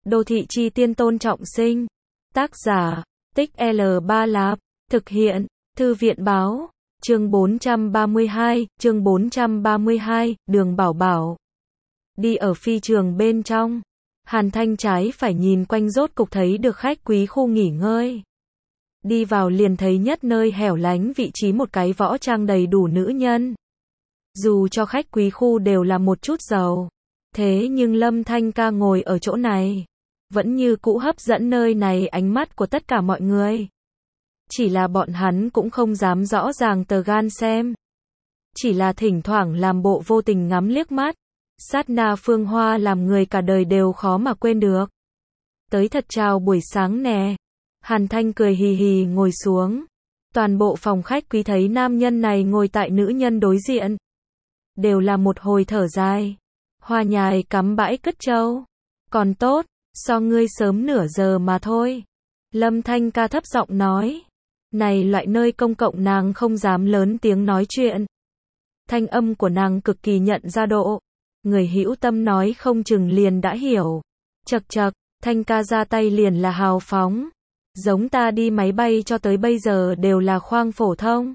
Đô thị chi tiên Tôn Trọng Sinh. Tác giả, Tích L3 Lạp. Thực hiện, Thư viện báo. Chương 432, Đường Bảo Bảo. Đi ở phi trường bên trong. Hàn Thanh trái phải nhìn quanh rốt cục thấy được khách quý khu nghỉ ngơi. Đi vào liền thấy nhất nơi hẻo lánh vị trí một cái võ trang đầy đủ nữ nhân. Dù cho khách quý khu đều là một chút giàu. Thế nhưng Lâm Thanh ca ngồi ở chỗ này. Vẫn như cũ hấp dẫn nơi này ánh mắt của tất cả mọi người. Chỉ là bọn hắn cũng không dám rõ ràng tờ gan xem. Chỉ là thỉnh thoảng làm bộ vô tình ngắm liếc mắt. Sát na phương hoa làm người cả đời đều khó mà quên được. Tới thật chào buổi sáng nè. Hàn Thanh cười hì hì ngồi xuống. Toàn bộ phòng khách quý thấy nam nhân này ngồi tại nữ nhân đối diện. Đều là một hồi thở dài. Hoa nhài cắm bãi cất trâu. Còn tốt, so ngươi sớm nửa giờ mà thôi. Lâm Thanh ca thấp giọng nói. Này loại nơi công cộng nàng không dám lớn tiếng nói chuyện. Thanh âm của nàng cực kỳ nhận ra độ. Người hữu tâm nói không chừng liền đã hiểu. Chậc chậc, Thanh ca ra tay liền là hào phóng. Giống ta đi máy bay cho tới bây giờ đều là khoang phổ thông.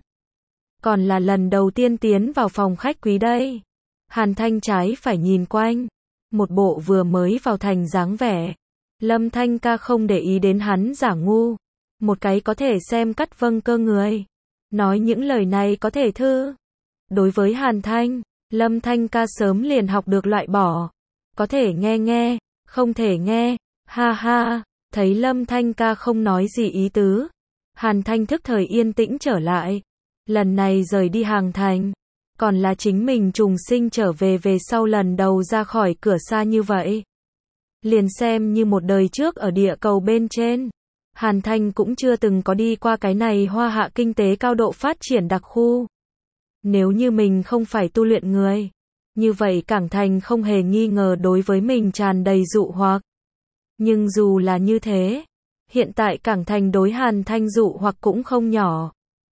Còn là lần đầu tiên tiến vào phòng khách quý đây. Hàn Thanh trái phải nhìn quanh. Một bộ vừa mới vào thành dáng vẻ. Lâm Thanh ca không để ý đến hắn giả ngu. Một cái có thể xem cắt vâng cơ người. Nói những lời này có thể thư. Đối với Hàn Thanh, Lâm Thanh ca sớm liền học được loại bỏ. Có thể nghe, không thể nghe. Ha ha, thấy Lâm Thanh ca không nói gì ý tứ. Hàn Thanh thức thời yên tĩnh trở lại. Lần này rời đi Hàng Thành. Còn là chính mình trùng sinh trở về sau lần đầu ra khỏi cửa xa như vậy. Liền xem như một đời trước ở địa cầu bên trên. Hàn Thanh cũng chưa từng có đi qua cái này hoa hạ kinh tế cao độ phát triển đặc khu. Nếu như mình không phải tu luyện người. Như vậy Cảng Thành không hề nghi ngờ đối với mình tràn đầy dụ hoặc. Nhưng dù là như thế. Hiện tại Cảng Thành đối Hàn Thanh dụ hoặc cũng không nhỏ.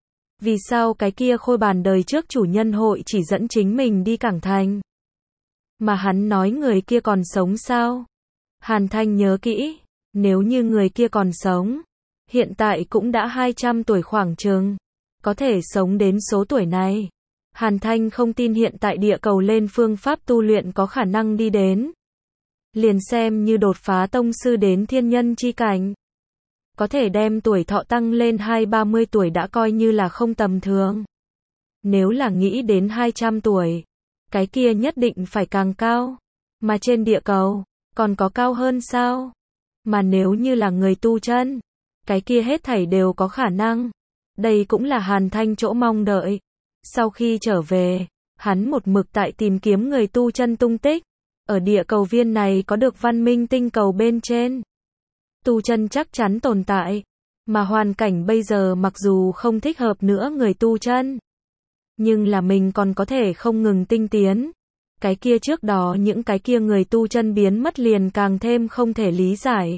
Vì sao cái kia khôi bàn đời trước chủ nhân hội chỉ dẫn chính mình đi Cảng Thành? Mà hắn nói người kia còn sống sao? Hàn Thanh nhớ kỹ, nếu như người kia còn sống, hiện tại cũng đã 200 tuổi khoảng chừng, có thể sống đến số tuổi này. Hàn Thanh không tin hiện tại địa cầu lên phương pháp tu luyện có khả năng đi đến. Liền xem như đột phá tông sư đến thiên nhân chi cảnh. Có thể đem tuổi thọ tăng lên 20-30 tuổi đã coi như là không tầm thường. Nếu là nghĩ đến 200 tuổi, cái kia nhất định phải càng cao. Mà trên địa cầu, còn có cao hơn sao? Mà nếu như là người tu chân, cái kia hết thảy đều có khả năng. Đây cũng là Hàn Thanh chỗ mong đợi. Sau khi trở về, hắn một mực tại tìm kiếm người tu chân tung tích. Ở địa cầu viên này có được văn minh tinh cầu bên trên. Tu chân chắc chắn tồn tại. Mà hoàn cảnh bây giờ mặc dù không thích hợp nữa người tu chân. Nhưng là mình còn có thể không ngừng tinh tiến. Cái kia trước đó những cái kia người tu chân biến mất liền càng thêm không thể lý giải.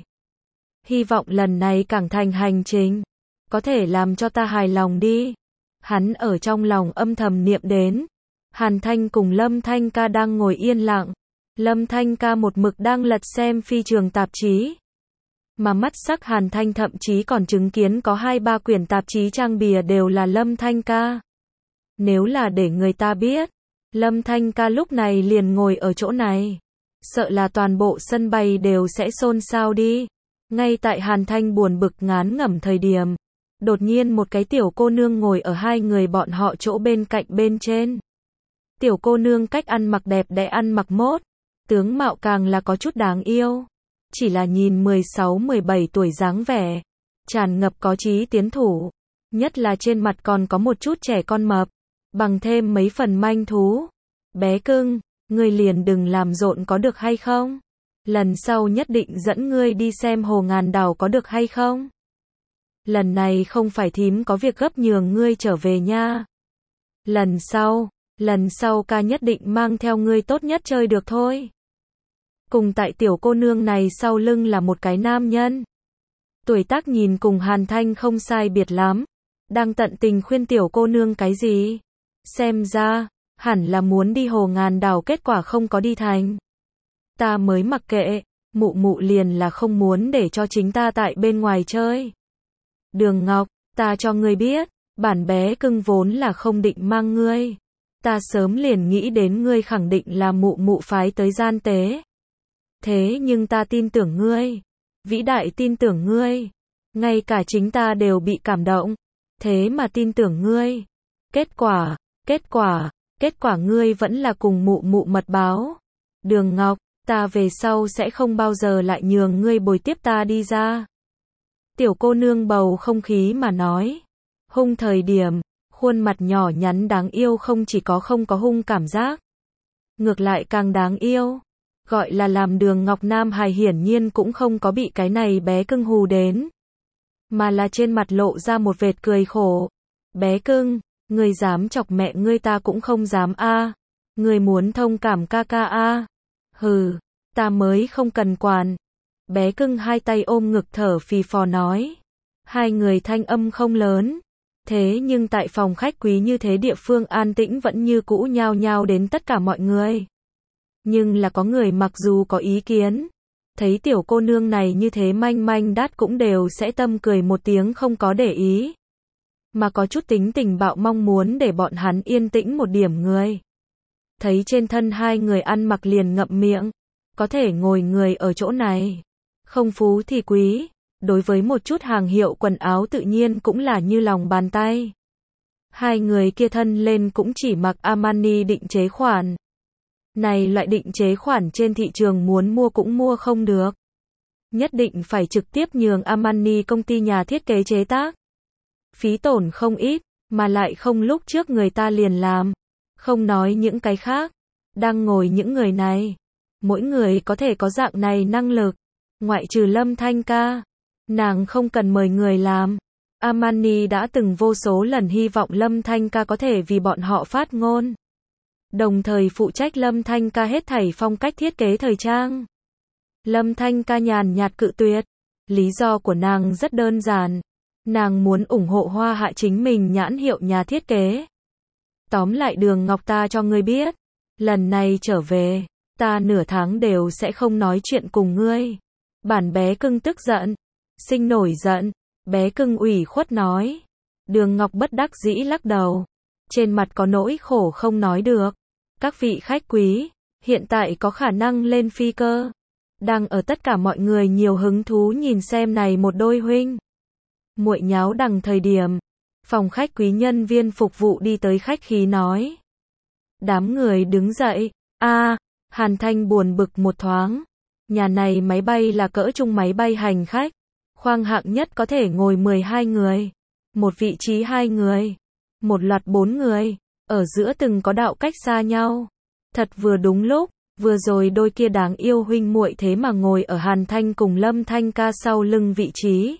Hy vọng lần này Cảng Thành hành trình. Có thể làm cho ta hài lòng đi. Hắn ở trong lòng âm thầm niệm đến. Hàn Thanh cùng Lâm Thanh ca đang ngồi yên lặng. Lâm Thanh ca một mực đang lật xem phi trường tạp chí. Mà mắt sắc Hàn Thanh thậm chí còn chứng kiến có 2-3 quyển tạp chí trang bìa đều là Lâm Thanh ca. Nếu là để người ta biết, Lâm Thanh ca lúc này liền ngồi ở chỗ này. Sợ là toàn bộ sân bay đều sẽ xôn xao đi. Ngay tại Hàn Thanh buồn bực ngán ngẩm thời điểm. Đột nhiên một cái tiểu cô nương ngồi ở hai người bọn họ chỗ bên cạnh bên trên. Tiểu cô nương cách ăn mặc đẹp đẽ ăn mặc mốt. Tướng mạo càng là có chút đáng yêu. Chỉ là nhìn 16-17 tuổi dáng vẻ. Tràn ngập có chí tiến thủ. Nhất là trên mặt còn có một chút trẻ con mập. Bằng thêm mấy phần manh thú. Bé cưng, ngươi liền đừng làm rộn có được hay không? Lần sau nhất định dẫn ngươi đi xem hồ ngàn đào có được hay không? Lần này không phải thím có việc gấp nhường ngươi trở về nha. Lần sau ca nhất định mang theo ngươi tốt nhất chơi được thôi. Cùng tại tiểu cô nương này sau lưng là một cái nam nhân. Tuổi tác nhìn cùng Hàn Thanh không sai biệt lắm. Đang tận tình khuyên tiểu cô nương cái gì? Xem ra, hẳn là muốn đi hồ ngàn đào kết quả không có đi thành. Ta mới mặc kệ. Mụ mụ liền là không muốn để cho chính ta tại bên ngoài chơi. Đường Ngọc, ta cho ngươi biết, bản bé cưng vốn là không định mang ngươi. Ta sớm liền nghĩ đến ngươi khẳng định là mụ mụ phái tới gian tế. Thế nhưng ta tin tưởng ngươi. Vĩ đại tin tưởng ngươi. Ngay cả chính ta đều bị cảm động. Thế mà tin tưởng ngươi. Kết quả ngươi vẫn là cùng mụ mụ mật báo. Đường Ngọc, ta về sau sẽ không bao giờ lại nhường ngươi bồi tiếp ta đi ra. Tiểu cô nương bầu không khí mà nói. Hung thời điểm, khuôn mặt nhỏ nhắn đáng yêu không chỉ có không có hung cảm giác. Ngược lại càng đáng yêu. Gọi là làm Đường Ngọc Nam hài hiển nhiên cũng không có bị cái này bé cưng hù đến. Mà là trên mặt lộ ra một vệt cười khổ. Bé cưng, ngươi dám chọc mẹ ngươi ta cũng không dám a. Ngươi muốn thông cảm ca ca a. Hừ, ta mới không cần quản. Bé cưng hai tay ôm ngực thở phì phò nói. Hai người thanh âm không lớn. Thế nhưng tại phòng khách quý như thế địa phương an tĩnh vẫn như cũ nhao nhao đến tất cả mọi người. Nhưng là có người mặc dù có ý kiến. Thấy tiểu cô nương này như thế manh manh đát cũng đều sẽ tâm cười một tiếng không có để ý. Mà có chút tính tình bạo mong muốn để bọn hắn yên tĩnh một điểm người. Thấy trên thân hai người ăn mặc liền ngậm miệng. Có thể ngồi người ở chỗ này. Không phú thì quý. Đối với một chút hàng hiệu quần áo tự nhiên cũng là như lòng bàn tay. Hai người kia thân lên cũng chỉ mặc Armani định chế khoản. Này loại định chế khoản trên thị trường muốn mua cũng mua không được. Nhất định phải trực tiếp nhường Armani công ty nhà thiết kế chế tác. Phí tổn không ít, mà lại không lúc trước người ta liền làm. Không nói những cái khác. Đang ngồi những người này. Mỗi người có thể có dạng này năng lực. Ngoại trừ Lâm Thanh ca. Nàng không cần mời người làm. Armani đã từng vô số lần hy vọng Lâm Thanh ca có thể vì bọn họ phát ngôn. Đồng thời phụ trách Lâm Thanh ca hết thảy phong cách thiết kế thời trang. Lâm Thanh ca nhàn nhạt cự tuyệt. Lý do của nàng rất đơn giản. Nàng muốn ủng hộ Hoa Hạ chính mình nhãn hiệu nhà thiết kế. Tóm lại Đường Ngọc ta cho ngươi biết. Lần này trở về, ta nửa tháng đều sẽ không nói chuyện cùng ngươi. Bản bé cưng tức giận. Sinh nổi giận. Bé cưng ủy khuất nói. Đường Ngọc bất đắc dĩ lắc đầu. Trên mặt có nỗi khổ không nói được. Các vị khách quý, hiện tại có khả năng lên phi cơ. Đang ở tất cả mọi người nhiều hứng thú nhìn xem này một đôi huynh muội nháo đằng thời điểm. Phòng khách quý nhân viên phục vụ đi tới khách khí nói. Đám người đứng dậy. Hàn Thanh buồn bực một thoáng. Nhà này máy bay là cỡ trung máy bay hành khách. Khoang hạng nhất có thể ngồi 12 người. Một vị trí 2 người. Một loạt 4 người. Ở giữa từng có đạo cách xa nhau. Thật vừa đúng lúc, vừa rồi đôi kia đáng yêu huynh muội thế mà ngồi ở Hàn Thanh cùng Lâm Thanh ca sau lưng vị trí.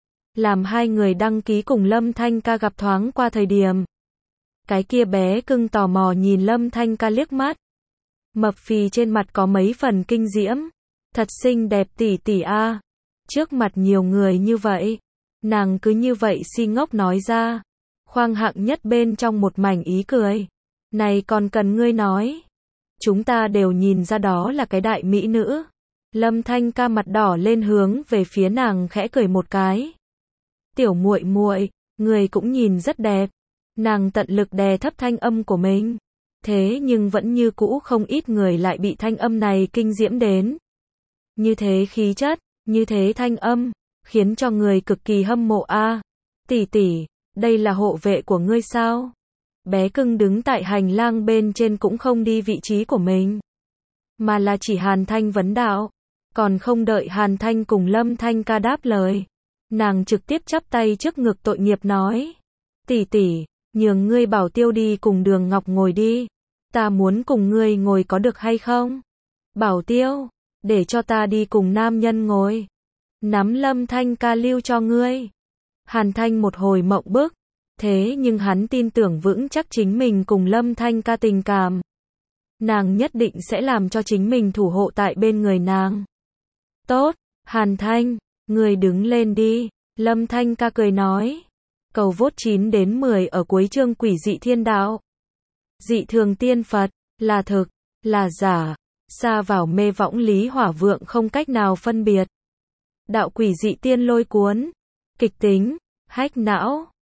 Làm hai người đăng ký cùng Lâm Thanh ca gặp thoáng qua thời điểm. Cái kia bé cưng tò mò nhìn Lâm Thanh ca liếc mắt. Mập phì trên mặt có mấy phần kinh diễm. Thật xinh đẹp tỷ tỷ a. Trước mặt nhiều người như vậy. Nàng cứ như vậy si ngốc nói ra. Khoang hạng nhất bên trong một mảnh ý cười. Này còn cần ngươi nói. Chúng ta đều nhìn ra đó là cái đại mỹ nữ. Lâm Thanh ca mặt đỏ lên hướng về phía nàng khẽ cười một cái. Tiểu muội muội, người cũng nhìn rất đẹp. Nàng tận lực đè thấp thanh âm của mình. Thế nhưng vẫn như cũ không ít người lại bị thanh âm này kinh diễm đến. Như thế khí chất, như thế thanh âm, khiến cho người cực kỳ hâm mộ a. Tỷ tỷ, đây là hộ vệ của ngươi sao? Bé cưng đứng tại hành lang bên trên cũng không đi vị trí của mình. Mà là chỉ Hàn Thanh vấn đạo. Còn không đợi Hàn Thanh cùng Lâm Thanh ca đáp lời. Nàng trực tiếp chắp tay trước ngực tội nghiệp nói. Tỷ tỷ, nhường ngươi Bảo Tiêu đi cùng Đường Ngọc ngồi đi. Ta muốn cùng ngươi ngồi có được hay không? Bảo Tiêu, để cho ta đi cùng nam nhân ngồi. Nắm Lâm Thanh ca lưu cho ngươi. Hàn Thanh một hồi mộng bức. Thế nhưng hắn tin tưởng vững chắc chính mình cùng Lâm Thanh ca tình cảm. Nàng nhất định sẽ làm cho chính mình thủ hộ tại bên người nàng. Tốt, Hàn Thanh, người đứng lên đi. Lâm Thanh ca cười nói. Cầu vote 9 đến 10 ở cuối chương Quỷ dị thiên đạo. Dị thường tiên Phật, là thực, là giả. Sa vào mê võng Lý Hỏa Vượng không cách nào phân biệt. Đạo quỷ dị tiên lôi cuốn. Kịch tính, hack não.